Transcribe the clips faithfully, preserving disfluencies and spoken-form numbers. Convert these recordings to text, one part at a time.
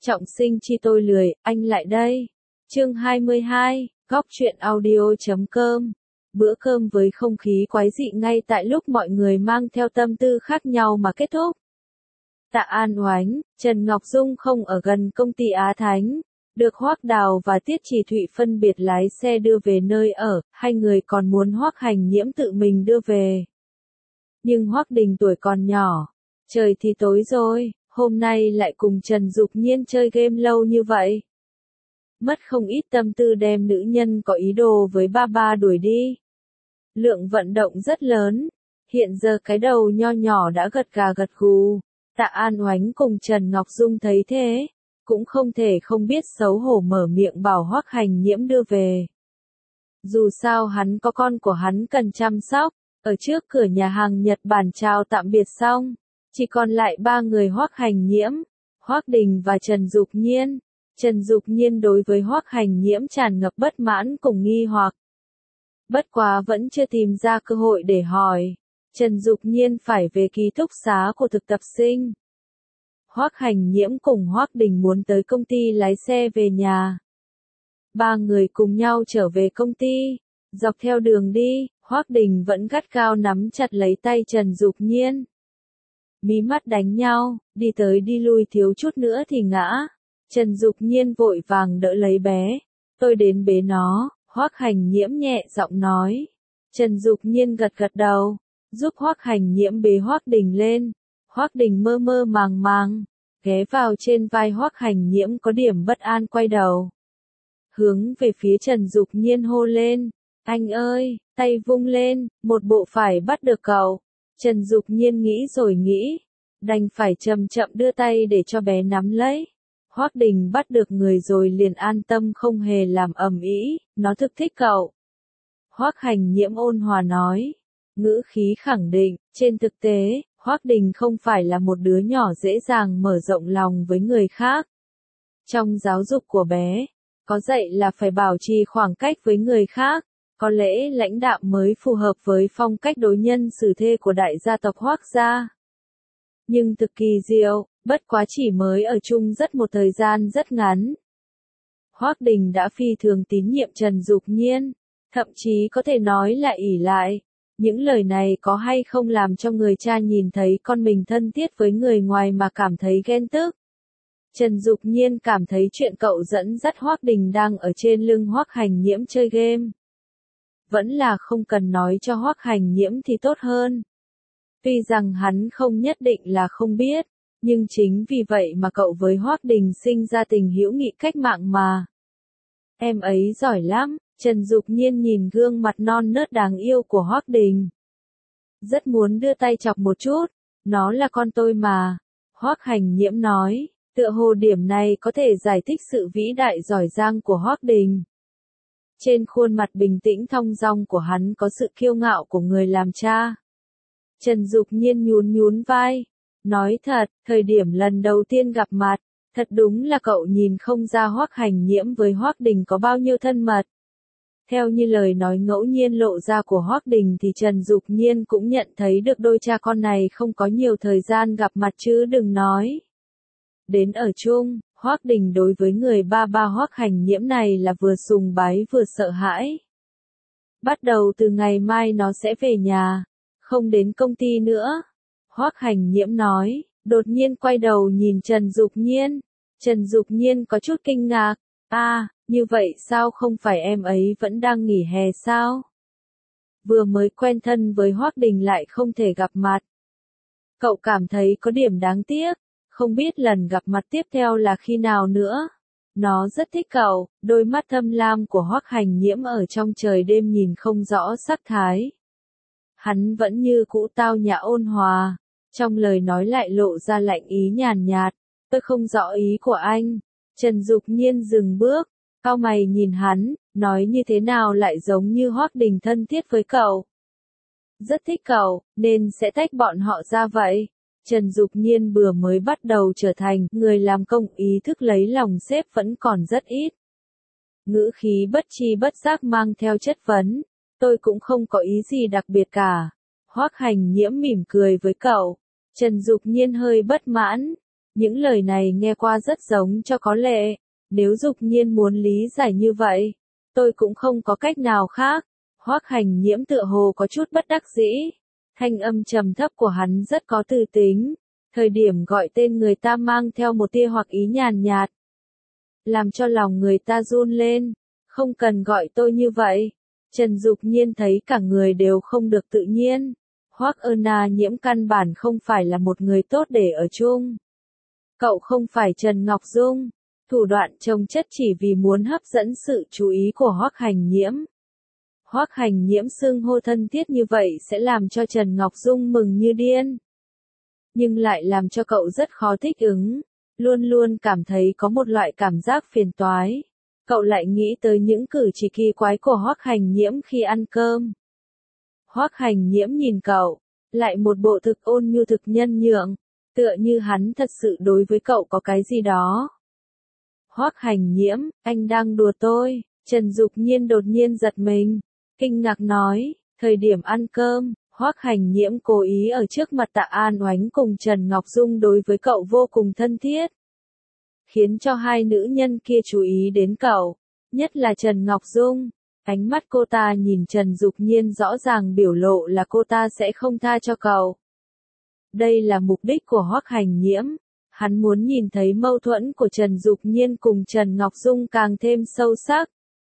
Trọng sinh chi tôi lười, anh lại đây. Chương hai mươi hai, góc truyện audio chấm com. Bữa cơm với không khí quái dị ngay tại lúc mọi người mang theo tâm tư khác nhau mà kết thúc. Tạ An Oánh, Trần Ngọc Dung không ở gần công ty Á Thánh, được Hoắc Đào và Tiết Trì Thụy phân biệt lái xe đưa về nơi ở, hai người còn muốn Hoắc Hành Nhiễm tự mình đưa về. Nhưng Hoắc Đình tuổi còn nhỏ, trời thì tối rồi, hôm nay lại cùng Trần Dục Nhiên chơi game lâu như vậy. Mất không ít tâm tư đem nữ nhân có ý đồ với ba ba đuổi đi. Lượng vận động rất lớn, hiện giờ cái đầu nho nhỏ đã gật gà gật gù. Tạ An Oánh cùng Trần Ngọc Dung thấy thế, cũng không thể không biết xấu hổ mở miệng bảo Hoắc Hành Nhiễm đưa về. Dù sao hắn có con của hắn cần chăm sóc, ở trước cửa nhà hàng Nhật Bản chào tạm biệt xong, chỉ còn lại ba người Hoắc Hành Nhiễm, Hoắc Đình và Trần Dục Nhiên. Trần Dục Nhiên đối với Hoắc Hành Nhiễm tràn ngập bất mãn cùng nghi hoặc. Bất quá vẫn chưa tìm ra cơ hội để hỏi. Trần Dục Nhiên phải về ký túc xá của thực tập sinh. Hoắc Hành Nhiễm cùng Hoắc Đình muốn tới công ty lái xe về nhà. Ba người cùng nhau trở về công ty. Dọc theo đường đi, Hoắc Đình vẫn gắt gao nắm chặt lấy tay Trần Dục Nhiên. Mí mắt đánh nhau, đi tới đi lui thiếu chút nữa thì ngã. Trần Dục Nhiên vội vàng đỡ lấy bé. Tôi đến bế nó, Hoắc Hành Nhiễm nhẹ giọng nói. Trần Dục Nhiên gật gật đầu, giúp Hoắc Hành Nhiễm bế Hoắc Đình lên. Hoắc Đình mơ mơ màng màng, ghé vào trên vai Hoắc Hành Nhiễm có điểm bất an quay đầu. Hướng về phía Trần Dục Nhiên hô lên, anh ơi, tay vung lên, một bộ phải bắt được cậu. Trần Dục Nhiên nghĩ rồi nghĩ, đành phải chậm chậm đưa tay để cho bé nắm lấy. Hoắc Đình bắt được người rồi liền an tâm không hề làm ầm ĩ, nó thực thích cậu. Hoắc Hành Nhiễm ôn hòa nói, ngữ khí khẳng định, trên thực tế, Hoắc Đình không phải là một đứa nhỏ dễ dàng mở rộng lòng với người khác. Trong giáo dục của bé, có dạy là phải bảo trì khoảng cách với người khác, có lẽ lãnh đạo mới phù hợp với phong cách đối nhân xử thế của đại gia tộc Hoắc gia. Nhưng thực kỳ diệu, bất quá chỉ mới ở chung rất một thời gian rất ngắn. Hoắc Đình đã phi thường tín nhiệm Trần Dục Nhiên, thậm chí có thể nói là ỷ lại. Những lời này có hay không làm cho người cha nhìn thấy con mình thân thiết với người ngoài mà cảm thấy ghen tức. Trần Dục Nhiên cảm thấy chuyện cậu dẫn dắt Hoắc Đình đang ở trên lưng Hoắc Hành Nhiễm chơi game. Vẫn là không cần nói cho Hoắc Hành Nhiễm thì tốt hơn. Tuy rằng hắn không nhất định là không biết, nhưng chính vì vậy mà cậu với Hoắc Đình sinh ra tình hữu nghị cách mạng mà. Em ấy giỏi lắm, Trần Dục Nhiên nhìn gương mặt non nớt đáng yêu của Hoắc Đình. Rất muốn đưa tay chọc một chút, nó là con tôi mà. Hoắc Hành Nhiễm nói, tựa hồ điểm này có thể giải thích sự vĩ đại giỏi giang của Hoắc Đình. Trên khuôn mặt bình tĩnh thong dong của hắn có sự kiêu ngạo của người làm cha. Trần Dục Nhiên nhún nhún vai, nói thật, thời điểm lần đầu tiên gặp mặt, thật đúng là cậu nhìn không ra Hoắc Hành Nhiễm với Hoắc Đình có bao nhiêu thân mật. Theo như lời nói ngẫu nhiên lộ ra của Hoắc Đình thì Trần Dục Nhiên cũng nhận thấy được đôi cha con này không có nhiều thời gian gặp mặt chứ đừng nói. Đến ở chung, Hoắc Đình đối với người ba ba Hoắc Hành Nhiễm này là vừa sùng bái vừa sợ hãi. Bắt đầu từ ngày mai nó sẽ về nhà, không đến công ty nữa. Hoắc Hành Nhiễm nói, đột nhiên quay đầu nhìn Trần Dục Nhiên. Trần Dục Nhiên có chút kinh ngạc, à, như vậy sao không phải em ấy vẫn đang nghỉ hè sao? Vừa mới quen thân với Hoắc Đình lại không thể gặp mặt. Cậu cảm thấy có điểm đáng tiếc, không biết lần gặp mặt tiếp theo là khi nào nữa. Nó rất thích cậu, đôi mắt thâm lam của Hoắc Hành Nhiễm ở trong trời đêm nhìn không rõ sắc thái. Hắn vẫn như cũ tao nhã ôn hòa, trong lời nói lại lộ ra lạnh ý nhàn nhạt, tôi không rõ ý của anh. Trần Dục Nhiên dừng bước, cau mày nhìn hắn, nói như thế nào lại giống như Hoắc Đình thân thiết với cậu. Rất thích cậu, nên sẽ tách bọn họ ra vậy. Trần Dục Nhiên vừa mới bắt đầu trở thành người làm công, ý thức lấy lòng sếp vẫn còn rất ít. Ngữ khí bất tri bất giác mang theo chất vấn, tôi cũng không có ý gì đặc biệt cả. Hoắc Hành Nhiễm mỉm cười với cậu. Trần Dục Nhiên hơi bất mãn, Những lời này nghe qua rất giống cho có lệ. Nếu Dục Nhiên muốn lý giải như vậy, tôi cũng không có cách nào khác. Hoắc Hành Nhiễm tựa hồ có chút bất đắc dĩ. Thanh âm trầm thấp của hắn rất có tư tính. Thời điểm gọi tên người ta mang theo một tia hoặc ý nhàn nhạt. Làm cho lòng người ta run lên. Không cần gọi tôi như vậy. Trần Dục Nhiên thấy cả người đều không được tự nhiên. Hoắc Ân Nhiễm căn bản không phải là một người tốt để ở chung. Cậu không phải Trần Ngọc Dung. Thủ đoạn trồng chất chỉ vì muốn hấp dẫn sự chú ý của Hoắc Hành Nhiễm. Hoắc Hành Nhiễm xưng hô thân thiết như vậy sẽ làm cho Trần Ngọc Dung mừng như điên. Nhưng lại làm cho cậu rất khó thích ứng. Luôn luôn cảm thấy có một loại cảm giác phiền toái. Cậu lại nghĩ tới những cử chỉ kỳ quái của Hoắc Hành Nhiễm khi ăn cơm. Hoắc Hành Nhiễm nhìn cậu, lại một bộ thực ôn nhu thực nhân nhượng, tựa như hắn thật sự đối với cậu có cái gì đó. Hoắc Hành Nhiễm, anh đang đùa tôi. Trần Dục Nhiên đột nhiên giật mình, kinh ngạc nói, thời điểm ăn cơm, Hoắc Hành Nhiễm cố ý ở trước mặt Tạ An Oánh cùng Trần Ngọc Dung đối với cậu vô cùng thân thiết. Khiến cho hai nữ nhân kia chú ý đến cậu, nhất là Trần Ngọc Dung. Ánh mắt cô ta nhìn Trần Dục Nhiên rõ ràng biểu lộ là cô ta sẽ không tha cho cậu. Đây là mục đích của Hoắc Hành Nhiễm. Hắn muốn nhìn thấy mâu thuẫn của Trần Dục Nhiên cùng Trần Ngọc Dung càng thêm sâu sắc.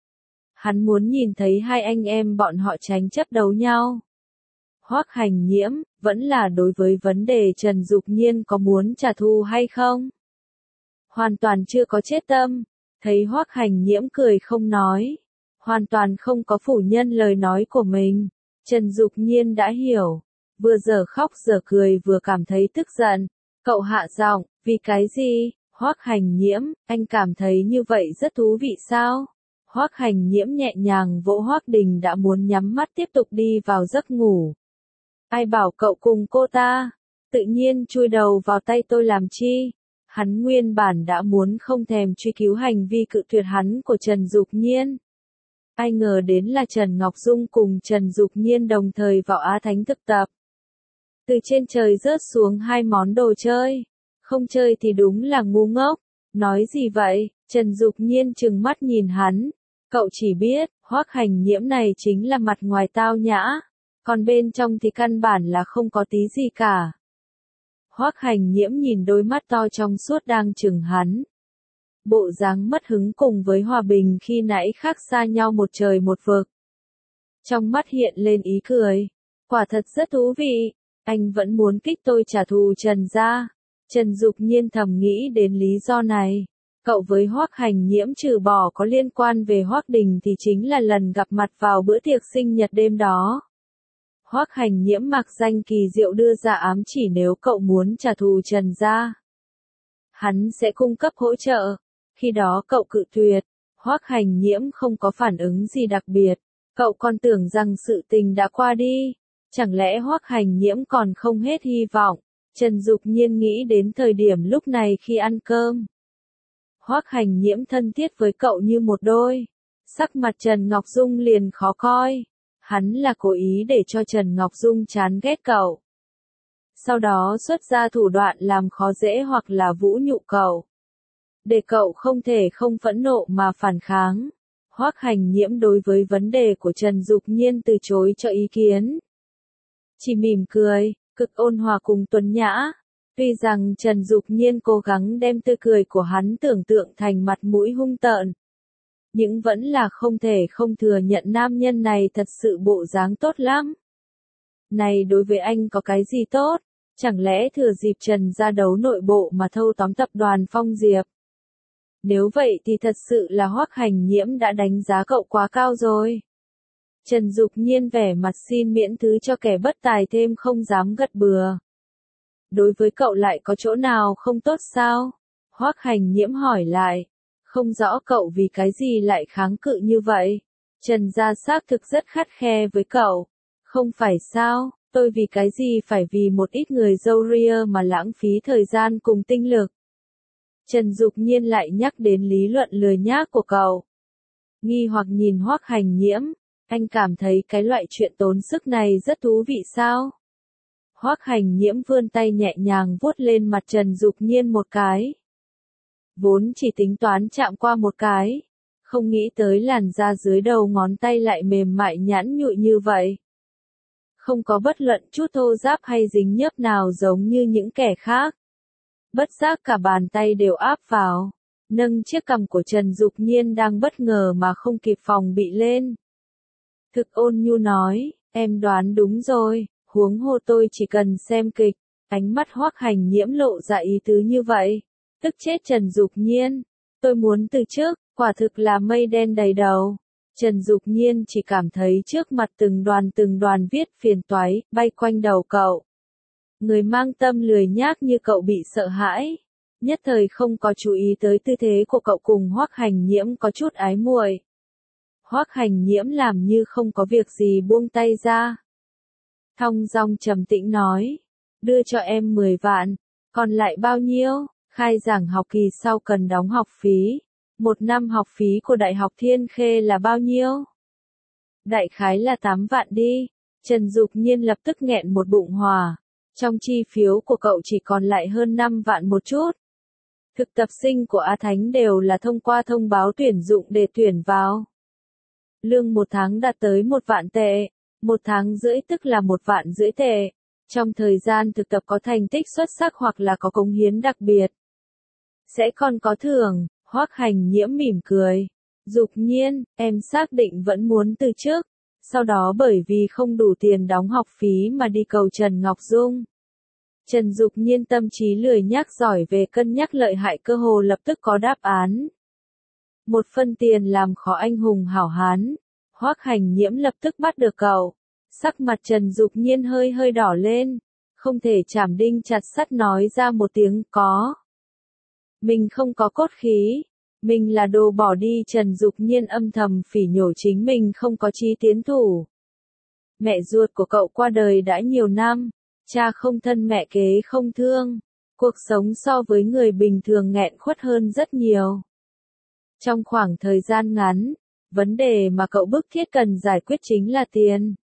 Hắn muốn nhìn thấy hai anh em bọn họ tranh chấp đấu nhau. Hoắc Hành Nhiễm, vẫn là đối với vấn đề Trần Dục Nhiên có muốn trả thù hay không? Hoàn toàn chưa có chết tâm. Thấy Hoắc Hành Nhiễm cười không nói. Hoàn toàn không có phủ nhân lời nói của mình. Trần Dục Nhiên đã hiểu. Vừa giờ khóc giờ cười vừa cảm thấy tức giận. Cậu hạ giọng, vì cái gì? Hoắc Hành Nhiễm, anh cảm thấy như vậy rất thú vị sao? Hoắc Hành Nhiễm nhẹ nhàng vỗ Hoắc Đình đã muốn nhắm mắt tiếp tục đi vào giấc ngủ. Ai bảo cậu cùng cô ta? Tự nhiên chui đầu vào tay tôi làm chi? Hắn nguyên bản đã muốn không thèm truy cứu hành vi cự tuyệt hắn của Trần Dục Nhiên. Ai ngờ đến là Trần Ngọc Dung cùng Trần Dục Nhiên đồng thời vào Á Thánh thực tập. Từ trên trời rớt xuống hai món đồ chơi. Không chơi thì đúng là ngu ngốc. Nói gì vậy? Trần Dục Nhiên trừng mắt nhìn hắn. Cậu chỉ biết, Hoắc Hành Nhiễm này chính là mặt ngoài tao nhã. Còn bên trong thì căn bản là không có tí gì cả. Hoắc Hành Nhiễm nhìn đôi mắt to trong suốt đang chừng hắn. Bộ dáng mất hứng cùng với Hòa Bình khi nãy khác xa nhau một trời một vực. Trong mắt hiện lên ý cười. Quả thật rất thú vị. Anh vẫn muốn kích tôi trả thù Trần gia. Trần Dục Nhiên thầm nghĩ đến lý do này. Cậu với Hoắc Hành Nhiễm trừ bỏ có liên quan về Hoắc Đình thì chính là lần gặp mặt vào bữa tiệc sinh nhật đêm đó. Hoắc Hành Nhiễm mặc danh kỳ diệu đưa ra ám chỉ nếu cậu muốn trả thù Trần gia, hắn sẽ cung cấp hỗ trợ. Khi đó cậu cự tuyệt. Hoắc Hành Nhiễm không có phản ứng gì đặc biệt. Cậu còn tưởng rằng sự tình đã qua đi. Chẳng lẽ Hoắc Hành Nhiễm còn không hết hy vọng? Trần Dục Nhiên nghĩ đến thời điểm lúc này khi ăn cơm. Hoắc Hành Nhiễm thân thiết với cậu như một đôi. Sắc mặt Trần Ngọc Dung liền khó coi. Hắn là cố ý để cho Trần Ngọc Dung chán ghét cậu. Sau đó xuất ra thủ đoạn làm khó dễ hoặc là vũ nhục cậu. Để cậu không thể không phẫn nộ mà phản kháng. Hoắc Hành Nhiễm đối với vấn đề của Trần Dục Nhiên từ chối cho ý kiến. Chỉ mỉm cười, cực ôn hòa cùng tuấn nhã. Tuy rằng Trần Dục Nhiên cố gắng đem tươi cười của hắn tưởng tượng thành mặt mũi hung tợn. Nhưng vẫn là không thể không thừa nhận nam nhân này thật sự bộ dáng tốt lắm. Này đối với anh có cái gì tốt? Chẳng lẽ thừa dịp Trần ra đấu nội bộ mà thâu tóm tập đoàn Phong Diệp? Nếu vậy thì thật sự là Hoắc Hành Nhiễm đã đánh giá cậu quá cao rồi. Trần Dục Nhiên vẻ mặt xin miễn thứ cho kẻ bất tài thêm không dám gật bừa. Đối với cậu lại có chỗ nào không tốt sao? Hoắc Hành Nhiễm hỏi lại. Không rõ cậu vì cái gì lại kháng cự như vậy. Trần gia xác thực rất khắt khe với cậu. Không phải sao, tôi vì cái gì phải vì một ít người dâu ria mà lãng phí thời gian cùng tinh lực. Trần Dục Nhiên lại nhắc đến lý luận lười nhác của cậu. Nghi hoặc nhìn Hoắc Hành Nhiễm, anh cảm thấy cái loại chuyện tốn sức này rất thú vị sao? Hoắc Hành Nhiễm vươn tay nhẹ nhàng vuốt lên mặt Trần Dục Nhiên một cái. Vốn chỉ tính toán chạm qua một cái, không nghĩ tới làn da dưới đầu ngón tay lại mềm mại nhẵn nhụi như vậy. Không có bất luận chút thô ráp hay dính nhớp nào giống như những kẻ khác. Bất giác cả bàn tay đều áp vào, nâng chiếc cằm của Trần Dục Nhiên đang bất ngờ mà không kịp phòng bị lên. Thực ôn nhu nói, em đoán đúng rồi, huống hồ tôi chỉ cần xem kịch. Ánh mắt Hoắc Hành Nhiễm lộ ra ý tứ như vậy, tức chết Trần Dục Nhiên. Tôi muốn từ trước, quả thực là mây đen đầy đầu. Trần Dục Nhiên chỉ cảm thấy trước mặt từng đoàn từng đoàn viết phiền toái, bay quanh đầu cậu. Người mang tâm lười nhác như cậu bị sợ hãi, nhất thời không có chú ý tới tư thế của cậu cùng Hoắc Hành Nhiễm có chút ái muội. Hoắc Hành Nhiễm làm như không có việc gì buông tay ra. Thong dong trầm tĩnh nói, đưa cho em mười vạn, còn lại bao nhiêu? Khai giảng học kỳ sau cần đóng học phí. Một năm học phí của Đại học Thiên Khê là bao nhiêu? Đại khái là tám vạn đi. Trần Dục Nhiên lập tức nghẹn một bụng hỏa. Trong chi phiếu của cậu chỉ còn lại hơn năm vạn một chút. Thực tập sinh của A Thánh đều là thông qua thông báo tuyển dụng để tuyển vào. Lương một tháng đạt tới một vạn tệ, một tháng rưỡi tức là một vạn rưỡi tệ. Trong thời gian thực tập có thành tích xuất sắc hoặc là có cống hiến đặc biệt, sẽ còn có thưởng. Hoắc Hành Nhiễm mỉm cười. Dục Nhiên, em xác định vẫn muốn từ trước, sau đó bởi vì không đủ tiền đóng học phí mà đi cầu Trần Ngọc Dung. Trần Dục Nhiên tâm trí lười nhác giỏi về cân nhắc lợi hại cơ hồ lập tức có đáp án. Một phân tiền làm khó anh hùng hảo hán. Hoắc Hành Nhiễm lập tức bắt được cậu. Sắc mặt Trần Dục Nhiên hơi hơi đỏ lên, không thể chảm đinh chặt sắt nói ra một tiếng có. Mình không có cốt khí, mình là đồ bỏ đi. Trần Dục Nhiên âm thầm phỉ nhổ chính mình không có chí tiến thủ. Mẹ ruột của cậu qua đời đã nhiều năm, cha không thân mẹ kế không thương, cuộc sống so với người bình thường nghẹn khuất hơn rất nhiều. Trong khoảng thời gian ngắn, vấn đề mà cậu bức thiết cần giải quyết chính là tiền.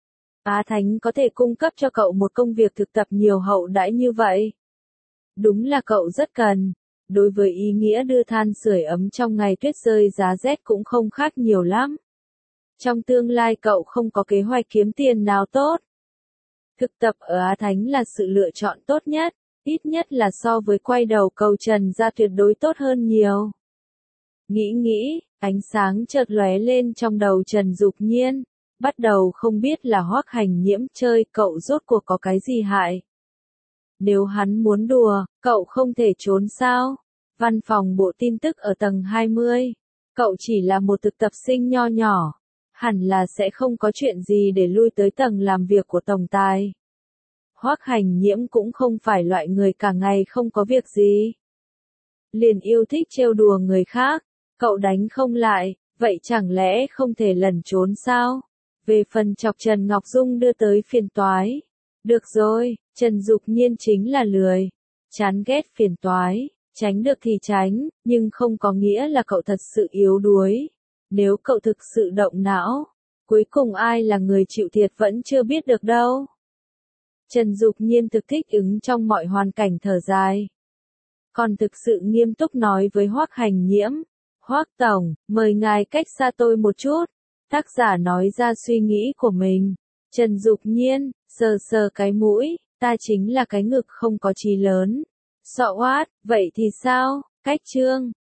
Á Thánh có thể cung cấp cho cậu một công việc thực tập nhiều hậu đãi như vậy. Đúng là cậu rất cần. Đối với ý nghĩa đưa than sưởi ấm trong ngày tuyết rơi giá rét cũng không khác nhiều lắm. Trong tương lai cậu không có kế hoạch kiếm tiền nào tốt. Thực tập ở Á Thánh là sự lựa chọn tốt nhất, ít nhất là so với quay đầu cầu Trần ra tuyệt đối tốt hơn nhiều. Nghĩ nghĩ, ánh sáng chợt lóe lên trong đầu Trần Dục Nhiên, bắt đầu không biết là Hoắc Hành Nhiễm chơi cậu rốt cuộc có cái gì hại. Nếu hắn muốn đùa, cậu không thể trốn sao? Văn phòng bộ tin tức ở tầng hai mươi. Cậu chỉ là một thực tập sinh nho nhỏ. Hẳn là sẽ không có chuyện gì để lui tới tầng làm việc của tổng tài. Hoắc Hành Nhiễm cũng không phải loại người cả ngày không có việc gì. Liền yêu thích trêu đùa người khác. Cậu đánh không lại, vậy chẳng lẽ không thể lẩn trốn sao? Về phần chọc Trần Ngọc Dung đưa tới phiền toái. Được rồi, Trần Dục Nhiên chính là lười. Chán ghét phiền toái, tránh được thì tránh, nhưng không có nghĩa là cậu thật sự yếu đuối. Nếu cậu thực sự động não, cuối cùng ai là người chịu thiệt vẫn chưa biết được đâu. Trần Dục Nhiên thực thích ứng trong mọi hoàn cảnh thở dài. Còn thực sự nghiêm túc nói với Hoắc Hành Nhiễm. Hoắc Tổng, mời ngài cách xa tôi một chút. Tác giả nói ra suy nghĩ của mình. Trần Dục Nhiên, sờ sờ cái mũi, ta chính là cái ngực không có chí lớn. Sọ oát, vậy thì sao? Cách chương.